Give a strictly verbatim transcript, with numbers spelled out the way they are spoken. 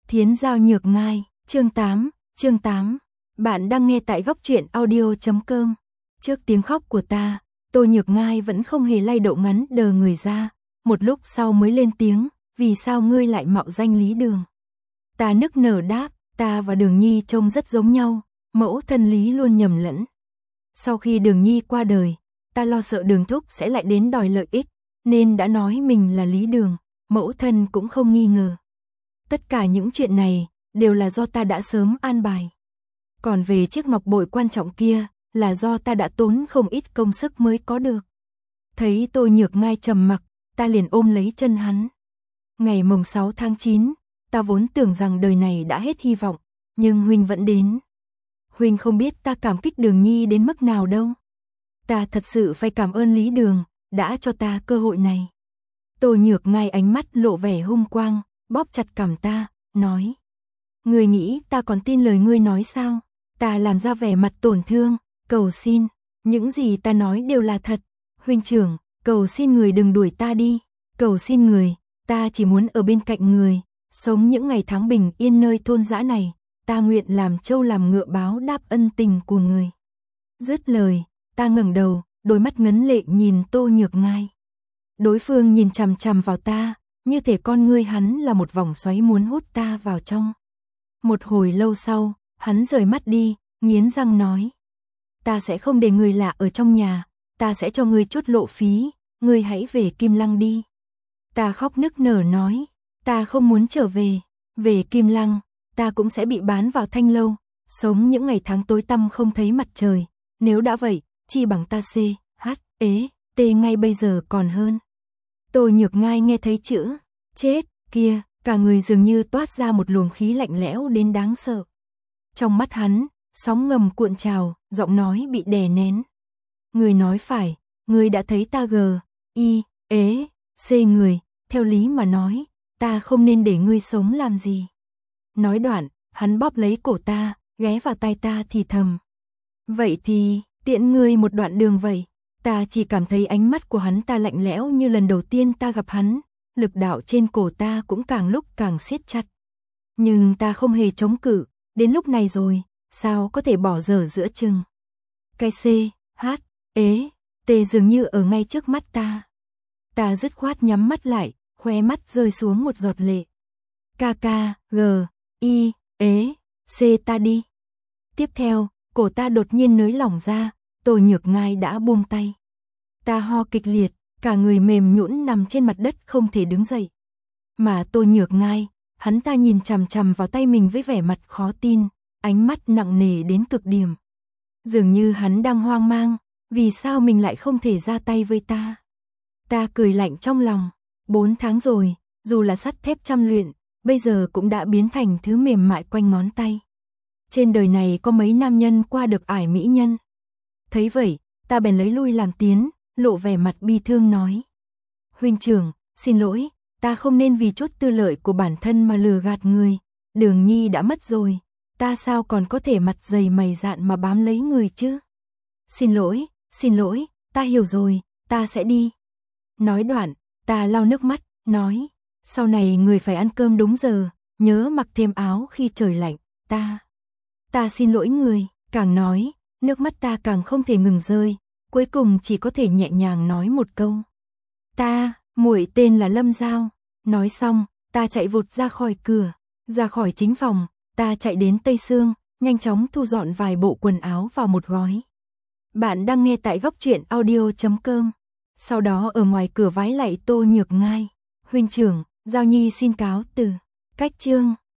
Thiến Giao Nhược Ngai, chương tám, chương tám. Bạn đang nghe tại góc truyện audio chấm com. Trước tiếng khóc của ta, Tô Nhược Ngai vẫn không hề lay động ngắn đờ người ra, một lúc sau mới lên tiếng, vì sao ngươi lại mạo danh Lý Đường? Ta nức nở đáp, ta và Đường Nhi trông rất giống nhau, mẫu thân Lý luôn nhầm lẫn. Sau khi Đường Nhi qua đời, ta lo sợ Đường Thúc sẽ lại đến đòi lợi ích, nên đã nói mình là Lý Đường, mẫu thân cũng không nghi ngờ. Tất cả những chuyện này đều là do ta đã sớm an bài. Còn về chiếc ngọc bội quan trọng kia, là do ta đã tốn không ít công sức mới có được. Thấy Tô Nhược Ngai trầm mặc, ta liền ôm lấy chân hắn. Ngày mồng sáu tháng chín, ta vốn tưởng rằng đời này đã hết hy vọng, nhưng huynh vẫn đến. Huynh không biết ta cảm kích Đường Nhi đến mức nào đâu. Ta thật sự phải cảm ơn Lý Đường, đã cho ta cơ hội này. Tô Nhược Ngai ánh mắt lộ vẻ hung quang, bóp chặt cằm ta, nói. Ngươi nghĩ ta còn tin lời ngươi nói sao? Ta làm ra vẻ mặt tổn thương, cầu xin, những gì ta nói đều là thật. Huynh trưởng, cầu xin người đừng đuổi ta đi, cầu xin người, ta chỉ muốn ở bên cạnh người, sống những ngày tháng bình yên nơi thôn dã này, ta nguyện làm trâu làm ngựa báo đáp ân tình của người. Dứt lời, ta ngẩng đầu, đôi mắt ngấn lệ nhìn Tô Nhược Ngai. Đối phương nhìn chằm chằm vào ta, như thể con ngươi hắn là một vòng xoáy muốn hút ta vào trong. Một hồi lâu sau, hắn rời mắt đi, nghiến răng nói. Ta sẽ không để người lạ ở trong nhà, ta sẽ cho ngươi chút lộ phí, ngươi hãy về Kim Lăng đi. Ta khóc nức nở nói, ta không muốn trở về, về Kim Lăng, ta cũng sẽ bị bán vào Thanh Lâu, sống những ngày tháng tối tăm không thấy mặt trời, nếu đã vậy, chi bằng ta C, H, ế, T ngay bây giờ còn hơn. Tô Nhược Ngai nghe thấy chữ chết kia, cả người dường như toát ra một luồng khí lạnh lẽo đến đáng sợ. Trong mắt hắn, sóng ngầm cuộn trào, giọng nói bị đè nén. Người nói phải, người đã thấy ta gờ, y, ế, c người, theo lý mà nói, ta không nên để ngươi sống làm gì. Nói đoạn, hắn bóp lấy cổ ta, ghé vào tai ta thì thầm. Vậy thì, tiện ngươi một đoạn đường vậy. Ta chỉ cảm thấy ánh mắt của hắn ta lạnh lẽo như lần đầu tiên ta gặp hắn, lực đạo trên cổ ta cũng càng lúc càng siết chặt. Nhưng ta không hề chống cự, đến lúc này rồi, sao có thể bỏ dở giữa chừng. Cái C, H, ế, T dường như ở ngay trước mắt ta. Ta dứt khoát nhắm mắt lại, khóe mắt rơi xuống một giọt lệ. K K, G, I, ế, C ta đi. Tiếp theo, cổ ta đột nhiên nới lỏng ra, Tô Nhược Ngai đã buông tay. Ta ho kịch liệt, cả người mềm nhũn nằm trên mặt đất không thể đứng dậy. Mà Tô Nhược Ngai, hắn ta nhìn chằm chằm vào tay mình với vẻ mặt khó tin, ánh mắt nặng nề đến cực điểm. Dường như hắn đang hoang mang, vì sao mình lại không thể ra tay với ta. Ta cười lạnh trong lòng, bốn tháng rồi, dù là sắt thép trăm luyện, bây giờ cũng đã biến thành thứ mềm mại quanh ngón tay. Trên đời này có mấy nam nhân qua được ải mỹ nhân. Thấy vậy, ta bèn lấy lui làm tiến, lộ vẻ mặt bi thương nói. Huynh trưởng, xin lỗi, ta không nên vì chút tư lợi của bản thân mà lừa gạt người. Đường Nhi đã mất rồi, ta sao còn có thể mặt dày mày dạn mà bám lấy người chứ? Xin lỗi, xin lỗi, ta hiểu rồi, ta sẽ đi. Nói đoạn, ta lau nước mắt, nói. Sau này người phải ăn cơm đúng giờ, nhớ mặc thêm áo khi trời lạnh, ta. Ta xin lỗi người, càng nói, nước mắt ta càng không thể ngừng rơi, cuối cùng chỉ có thể nhẹ nhàng nói một câu. Ta, muội tên là Lâm Giao. Nói xong, ta chạy vụt ra khỏi cửa, ra khỏi chính phòng, ta chạy đến Tây Sương, nhanh chóng thu dọn vài bộ quần áo vào một gói. Bạn đang nghe tại góc truyện audio chấm com. Sau đó ở ngoài cửa vái lạy Tô Nhược Ngai. Huynh trưởng, Giao Nhi xin cáo từ. Cách chương.